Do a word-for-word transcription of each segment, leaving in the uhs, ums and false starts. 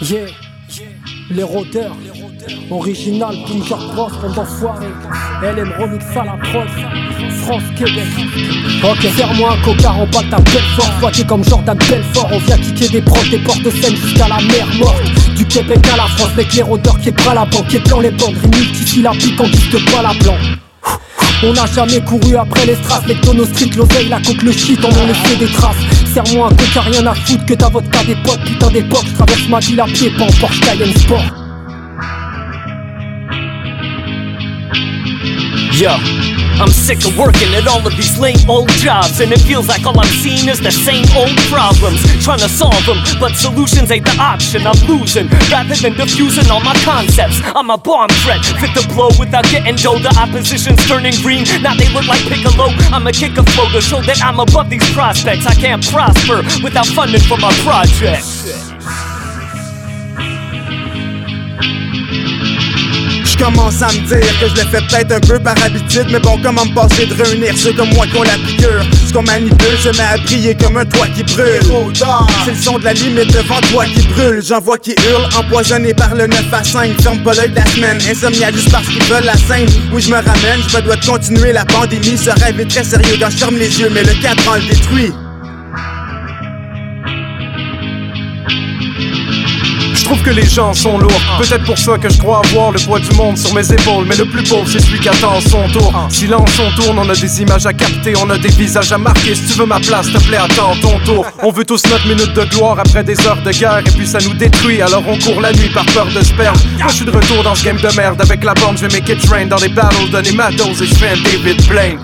Yeah, les rôdeurs, original, Bunker Bros, bande d'enfoirés. L M remix à la prod, France, Québec. Ok, serre-moi un coca en bas de ta Belfort. Soigné comme Jordan Belfort, on vient kicker des prods, des portes de scène jusqu'à la mer morte. Du Québec à la France, avec les rôdeurs qui est bras la banque, qui est blanc les bandes, multisyllabiques en guise de pas la blanc. On n'a jamais couru après les strass, les tonneaux street, l'oseille, la coque, le shit, on en laissé des traces. Serre-moi un coca, rien à foutre que ta vodka des potes, putain d'époque, je traverse ma ville à pied, pas en Porsche Cayenne Sport. Yeah, I'm sick of working at all of these lame old jobs, and it feels like all I'm seeing is the same old problems. Trying to solve them, but solutions ain't the option. I'm losing, rather than diffusing all my concepts. I'm a bomb threat, fit the blow without getting dough. The opposition's turning green, now they look like Piccolo. I'ma kick a flow to show that I'm above these prospects. I can't prosper without funding for my project. Commence à me dire que je l'ai fait peut-être un peu par habitude, mais bon, comment me passer de réunir ceux comme moi qui ont la piqûre? Ce qu'on manipule, je mets à briller comme un toit qui brûle. C'est le son de la limite devant toi qui brûle. J'en vois qui hurlent, empoisonnés par le neuf à cinq. Ferme pas l'œil de la semaine, insomnia juste parce qu'ils veulent la scène. Oui, je me ramène, je me dois de continuer la pandémie. Ce rêve est très sérieux quand je ferme les yeux, mais le cadran le détruit. Je trouve que les gens sont lourds, peut-être pour ça que je crois avoir le poids du monde sur mes épaules. Mais le plus pauvre c'est celui qui attend son tour. Silence on tourne, on a des images à capter, on a des visages à marquer. Si tu veux ma place, s'il te plaît attends ton tour. On veut tous notre minute de gloire après des heures de guerre, et puis ça nous détruit, alors on court la nuit par peur de se perdre. Moi je suis de retour dans ce game de merde, avec la bande je vais make it rain. Dans les battles, donner ma dose et je fais un David Blaine.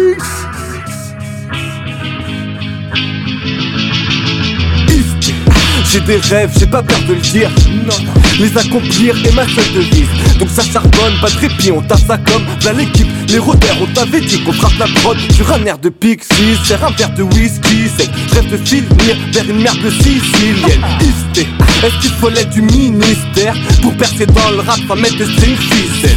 J'ai des rêves, j'ai pas peur de le dire. Non, non. Les accomplir est ma seule devise. Donc ça charbonne, pas de répit, on tape ça comme là l'équipe. Les rôdeurs, on t'avait dit qu'on frappe la prod sur un air de Pixie. Serre un verre de whisky sec. Je rêve de finir vers une merde sicilienne. Isté, est-ce qu'il faut l'aide du ministère pour percer dans le rap, pas mettre de string ficelle?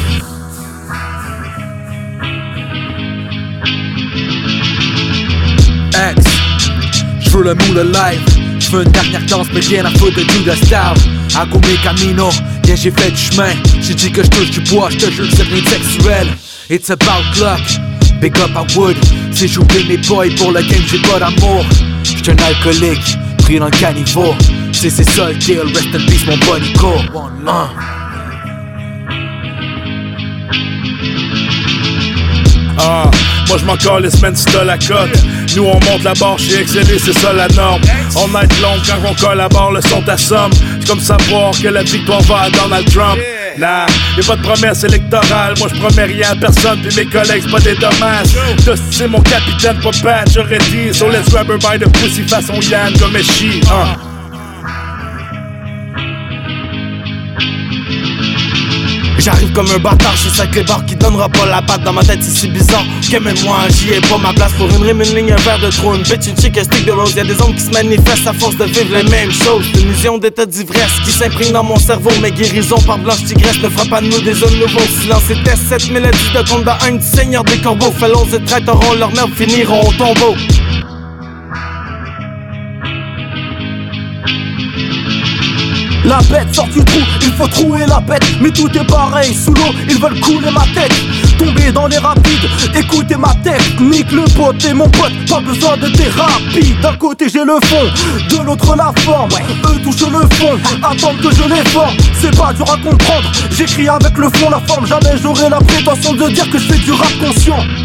X, j'veux le moule live. J'veux une dernière danse mais rien à foutre de Judas Star. Hago mi camino, yeah j'ai fait du chemin. J'ai dit que j'touche du bois, j'te jure que c'est rien de sexuel. It's about luck, big up I would. Si j'oublie mes boys pour le game j'ai pas d'amour. J'suis un alcoolique, pris dans le caniveau. C'est c'est ça le deal, rest in peace mon bonico. uh. Ah, moi je m'en calisse, man, si t'as la cote. Nous on monte la barre chez X L, c'est ça la norme. On night long quand on collabore, le son t'assomme. C'est comme savoir que la victoire va à Donald Trump. Nah, y'a pas de promesse électorale. Moi j'promets rien à personne, pis mes collègues c'est pas des dommages. Dusty c'est mon capitaine, pas bad, j'aurais dit. So let's grab her by the pussy façon Yann comme Echi. uh. J'arrive comme un bâtard, je suis sacré barre qui donnera pas la patte. Dans ma tête c'est si bizarre que même moi j'y ai pas ma place. Pour une rime, une ligne, un verre de trop, une bitch, une chick, un stick de rose. Y'a des hommes qui se manifestent à force de vivre les mêmes choses. Une illusion d'état d'ivresse qui s'imprime dans mon cerveau. Mes guérisons par blanche tigresse ne fera pas de nous des hommes nouveaux. Silence et test, cette mélodie de conte dans un du seigneur des corbeaux. Felons et traîtres auront leur merde, finiront au tombeau. La bête sort du trou, il faut trouer la bête. Mais tout est pareil, sous l'eau, ils veulent couler ma tête. Tomber dans les rapides, écoutez ma technique. Le pote et mon pote, pas besoin de thérapie. D'un côté j'ai le fond, de l'autre la forme. Eux touchent le fond, attendent que je les forme. C'est pas dur à comprendre, j'écris avec le fond, la forme. Jamais j'aurai la prétention de dire que je fais du rap conscient.